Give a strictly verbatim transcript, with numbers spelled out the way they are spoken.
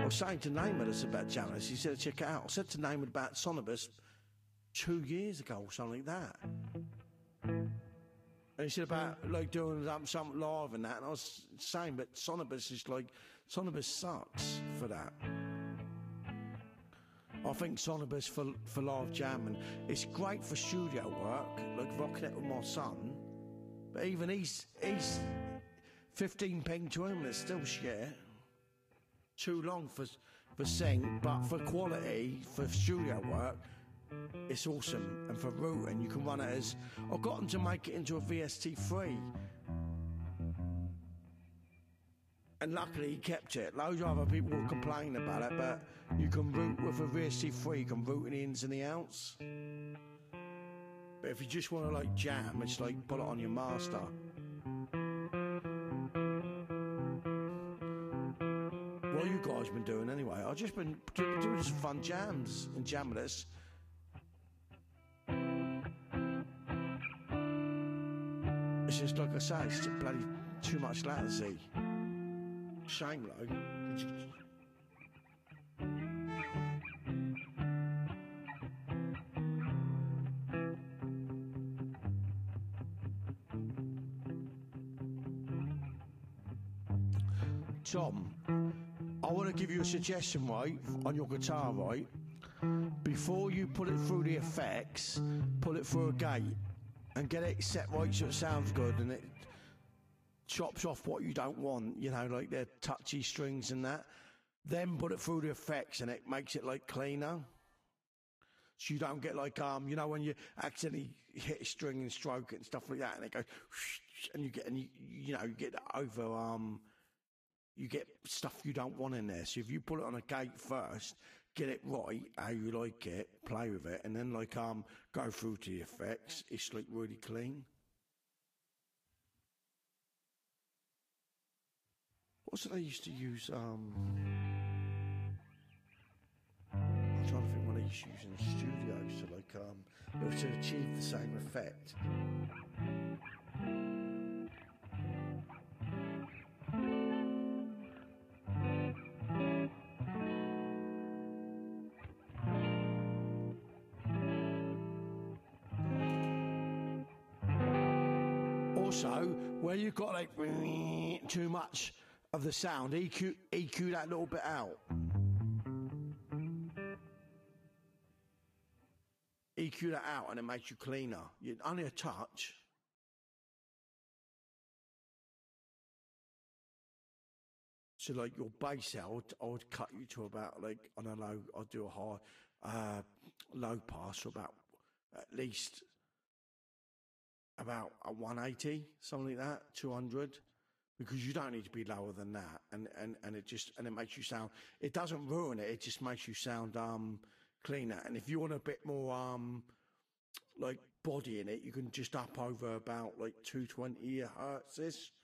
was saying to Neyman about Janus. He said, check it out. I said to Neyman about Sonobus two years ago or something like that. And he said about like doing um, something live and that. And I was saying, but Sonobus is like, Sonobus sucks for that. I think Sonobus for for live jamming, it's great for studio work, like rocking it with my son. But even he's he's fifteen ping to him, and it's still shit. Too long for for sing, but for quality for studio work, it's awesome. And for routing, you can run it as I've got them to make it into a V S T three. And luckily he kept it. Loads of other people were complaining about it, but you can route with a V S T three, you can route in the ins and the outs. But if you just want to like jam, it's like put it on your master. What have you guys been doing anyway? I've just been doing some fun jams and jamming this. It's just like I say, it's bloody too much latency. Shame though. Tom, I want to give you a suggestion, right, on your guitar, right? Before you put it through the effects, put it through a gate and get it set right so it sounds good and it chops off what you don't want, you know, like the touchy strings and that. Then put it through the effects and it makes it like cleaner. So you don't get like, um, you know, when you accidentally hit a string and stroke it and stuff like that and it goes, and you get, and you, you know, you get over, um, you get stuff you don't want in there. So if you put it on a gate first, get it right, how you like it, play with it, and then like, um, go through to the effects, it's like really clean. What's it they used to use? Um, I'm trying to think what they used to use in the studios to like um, it was to achieve the same effect. Also, where you've got like too much of the sound, E Q, E Q that little bit out. E Q that out and it makes you cleaner. You, only a touch. So like your bass out, I would, I would cut you to about like, on a low, I'd do a high, uh, low pass for about at least about a one eighty, something like that, two hundred. Because you don't need to be lower than that, and, and, and it just and it makes you sound. It doesn't ruin it. It just makes you sound um cleaner. And if you want a bit more um like body in it, you can just up over about like two twenty hertz.